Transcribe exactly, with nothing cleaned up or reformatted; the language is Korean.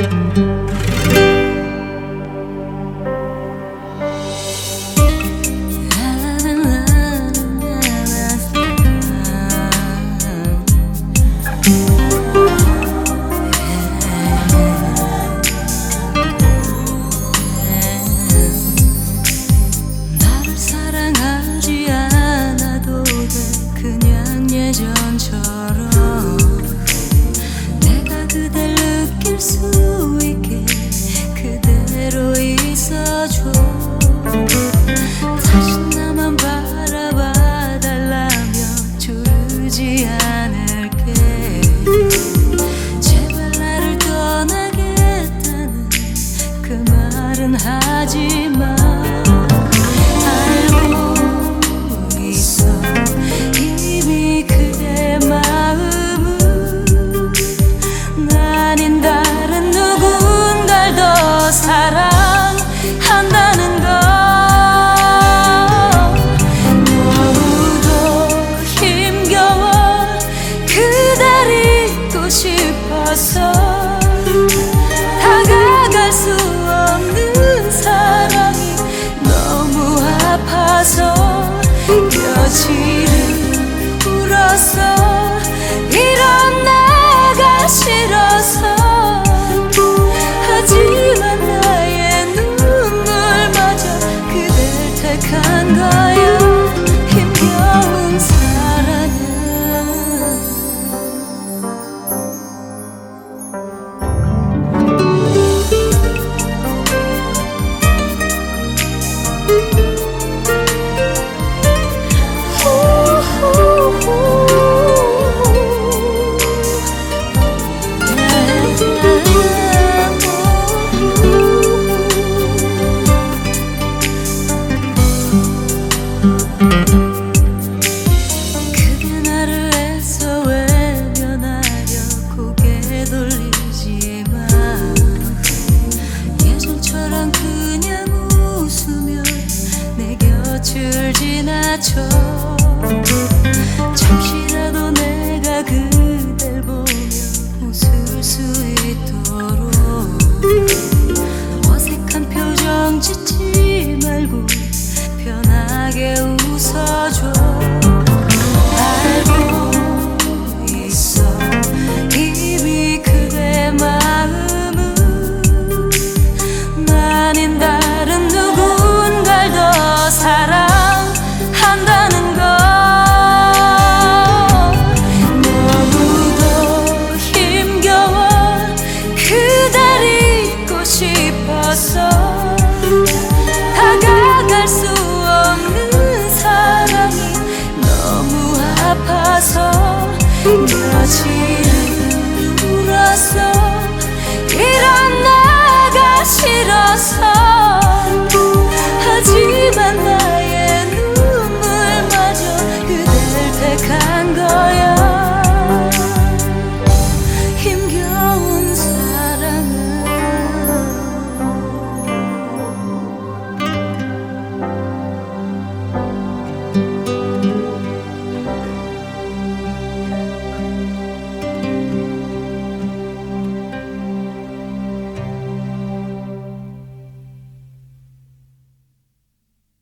예전처럼 내가 그댈 느낄 수 있게 그대로 있어줘. 다시 나만 바라봐 달라며 조르지 않을게. 제발 나를 떠나겠다는 그 말은 하지마. 사랑한다는 걸 너무도 힘겨워 그댈 잊고 싶어서 다가갈 수 없는 사랑이 너무 아파서 며칠을 울었어. 이런 내가 싫어서. 하지만 나의 눈물마저 그댈 택한 거야. 힘겨운 사랑은 그게 나를 애써 외면하려 고개 돌리지만 예전처럼 그냥 웃으며 내 곁을 지나쳐. 잠시라도 내가 그댈 보며 웃을 수 있도록 어색한 표정 짓지 말고 편하게 웃어줘. 알고 있어 이미 그대 마음은 아닌 다른 누군가를 더 사랑한다는 걸 너무도 힘겨워 그댈 잊고 싶어서